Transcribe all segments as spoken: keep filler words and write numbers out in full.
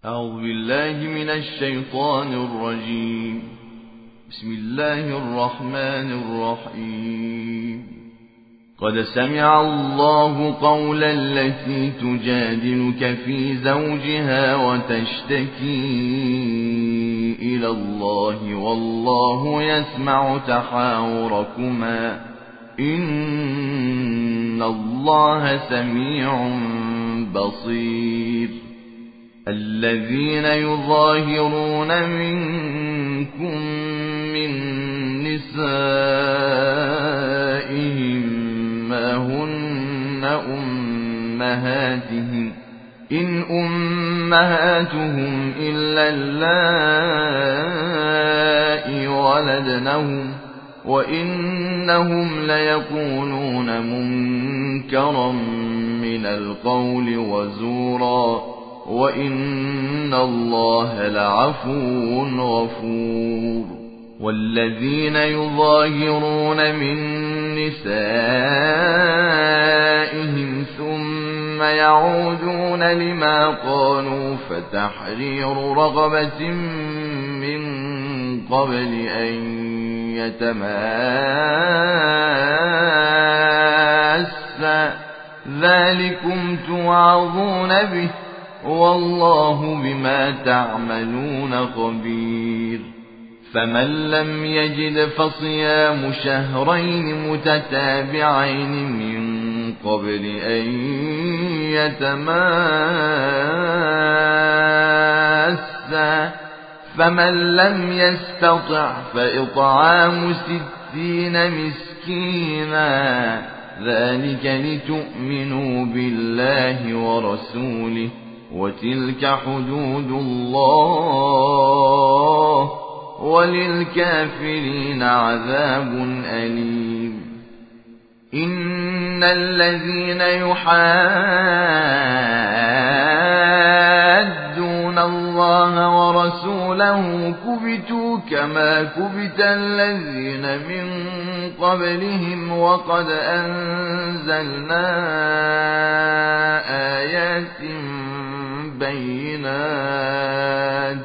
أعوذ بالله من الشيطان الرجيم. بسم الله الرحمن الرحيم. قد سمع الله قول التي تجادلك في زوجها وتشتكي إلى الله والله يسمع تحاوركما إن الله سميع بصير. الذين يظاهرون منكم من نسائهم ما هن أمهاتهم إن أمهاتهم إلا اللائي ولدنهم وإنهم ليقولون منكرا من القول وزورا وإن الله لعفو غفور. والذين يظاهرون من نسائهم ثم يعودون لما قالوا فتحرير رقبة من قبل أن يتماسا ذلكم توعظون به والله بما تعملون خبير. فمن لم يجد فصيام شهرين متتابعين من قبل أن يتماسا فمن لم يستطع فإطعام ستين مسكينا ذلك لتؤمنوا بالله ورسوله وتلك حدود الله وللكافرين عذاب أليم. إن الذين يحادون الله ورسوله كبتوا كما كبت الذين من قبلهم وقد أنزلنا آيات بينات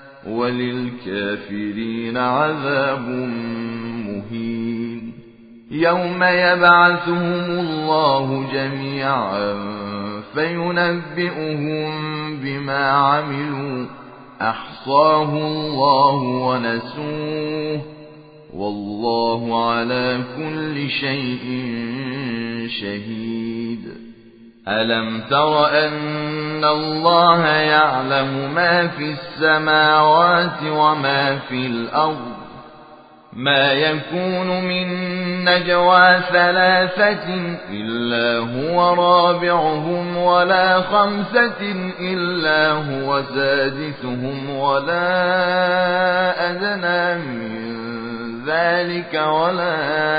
وللكافرين عذاب مهين. يوم يبعثهم الله جميعا فينبئهم بما عملوا أحصاه الله ونسوه والله على كل شيء شهيد. ألم تر أن الله يعلم ما في السماوات وما في الأرض ما يكون من نجوى ثلاثة إلا هو رابعهم ولا خمسة إلا هو سادسهم ولا أدنى من ذلك ولا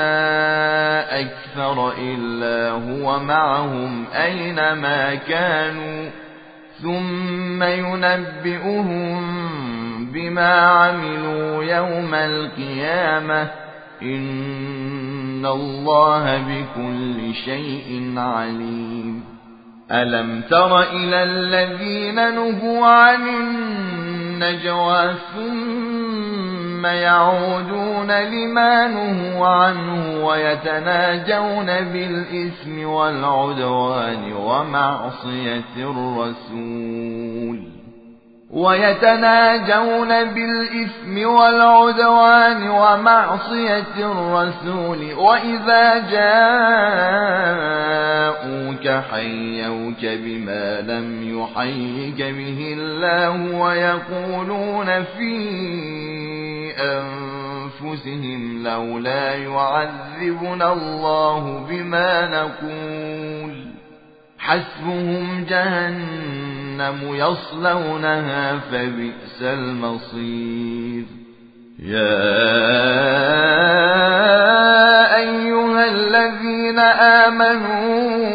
أكثر إلا هو معهم أينما كانوا ثم ينبئهم بما عملوا يوم القيامة إن الله بكل شيء عليم. ألم تر إلى الذين نهوا عن النجوى ثم يعودون لما نهوا عنه ويتناجون بالإثم والعدوان ومعصية الرسول ويتناجون بالإثم والعدوان ومعصية الرسول وإذا جاءوك حيوك بما لم يحيك به الله ويقولون في أنفسهم لولا يعذبنا الله بما نقول حسبهم جهنم يصلونها فبئس المصير. يا أيها الذين آمنوا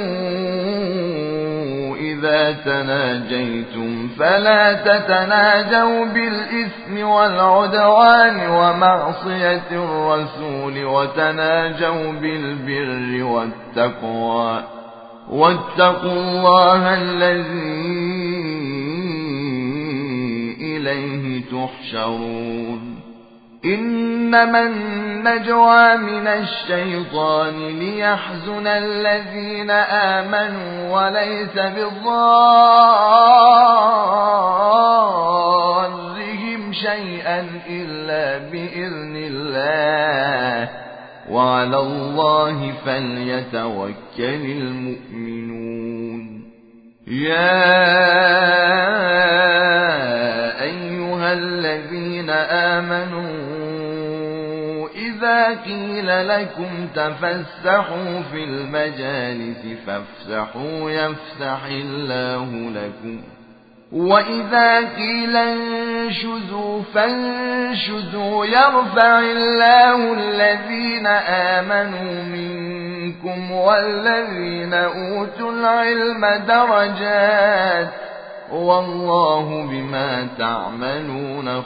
إذا تناجيتم فلا تتناجوا بالإثم والعدوان ومعصية الرسول وتناجوا بالبر والتقوى واتقوا الله الذي إليه تحشرون إنما النجوى من الشيطان ليحزن الذين آمنوا وليس بضارهم شيئا إلا بإذن الله وعلى الله فليتوكل المؤمنون يا أيها الذين آمنوا إذا قيل لكم تفسحوا في المجالس فافسحوا يفسح الله لكم وإذا قيل انشزوا فانشزوا يرفع الله الذين آمنوا منكم والذين أوتوا العلم درجات والله بما تعملون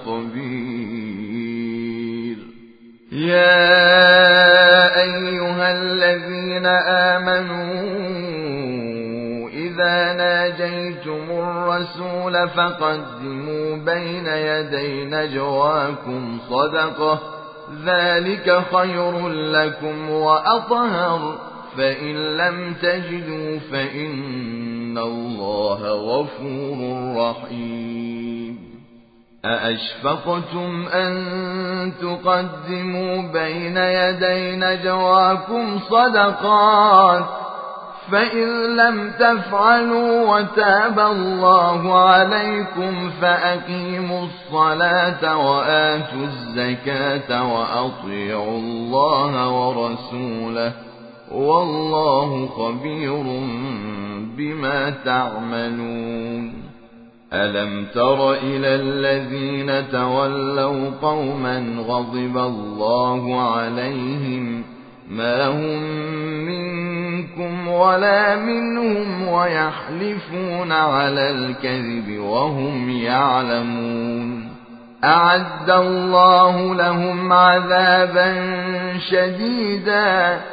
خبير يا أيها الذين آمنوا إذا ناجيتم الرسول فقدموا بين يدي نجواكم صدقة ذلك خير لكم وأطهر فإن لم تجدوا فإن الله غفور رحيم أأشفقتم أن تقدموا بين يدي نجواكم صدقات فإن لم تفعلوا وتاب الله عليكم فأقيموا الصلاة وآتوا الزكاة وأطيعوا الله ورسوله والله خبير بما تعملون ألم تر إلى الذين تولوا قوما غضب الله عليهم ما هم منكم ولا منهم ويحلفون على الكذب وهم يعلمون أعد الله لهم عذابا شديدا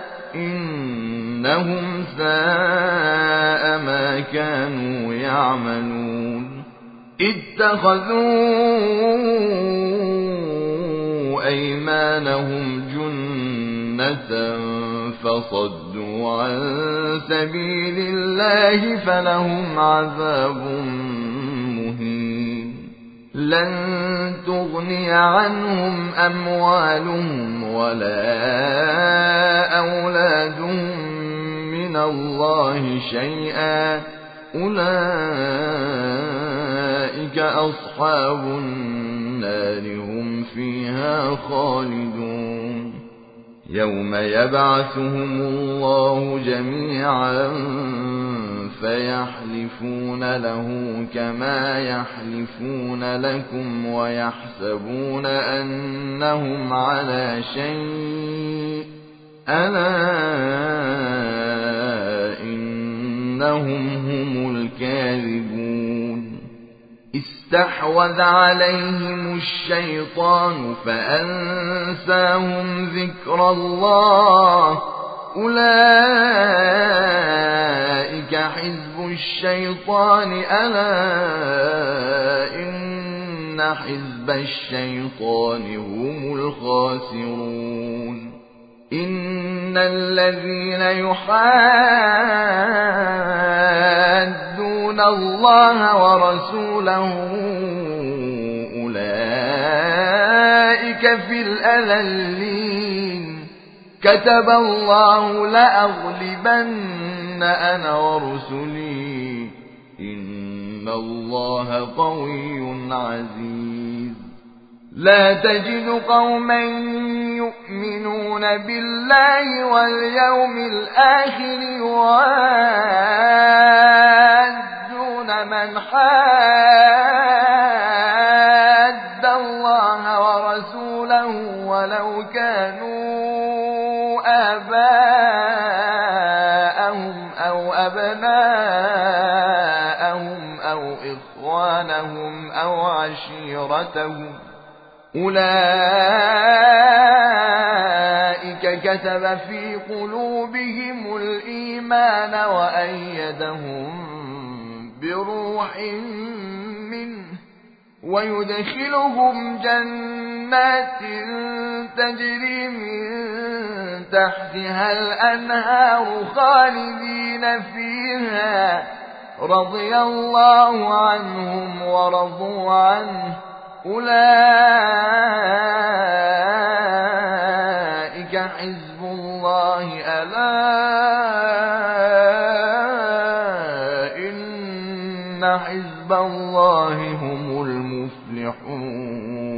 إنهم ساء ما كانوا يعملون اتخذوا أيمانهم جنة فصدوا عن سبيل الله فلهم عذاب مهين لن تغني عنهم أموالهم ولا أولادهم من الله شيئا أولئك أصحاب النار هم فيها خالدون يوم يبعثهم الله جميعا فيحلفون له كما يحلفون لكم ويحسبون أنهم على شيء ألا إنهم هم الكاذبون استحوذ عليهم الشيطان فأنساهم ذكر الله أولئك حزب الشيطان ألا إن حزب الشيطان هم الخاسرون إن الذين يحادون الله ورسوله أولئك في الأذلين كتب الله لأغلبن أنا ورسلي إن الله قوي عزيز لا تجد قوما يؤمنون بالله واليوم الآخر يوادون من حاد الله ورسوله ولو كانوا آباءهم أو أبناءهم أو إخوانهم أو عشيرتهم أولئك كتب في قلوبهم الإيمان وأيدهم بروح منه ويدخلهم جنات تجري من تحتها الأنهار خالدين فيها رضي الله عنهم ورضوا عنه أولئك حزب الله ألا إن حزب الله هم المفلحون.